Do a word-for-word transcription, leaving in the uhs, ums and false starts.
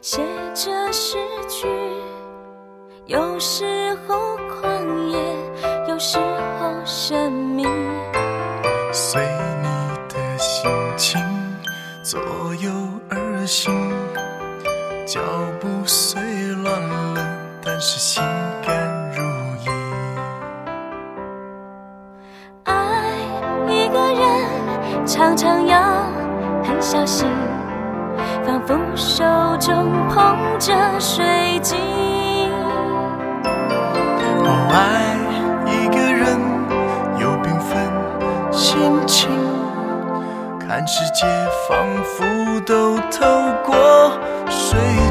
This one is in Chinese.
写着诗句，有时候狂野，有时候神秘， 随你的心情左右而行，脚步虽乱了，但是心甘如饴。 爱一个人常常要很小心，仿佛手中捧着水晶。 哦，爱一个人有缤纷心情，看世界仿佛都透过水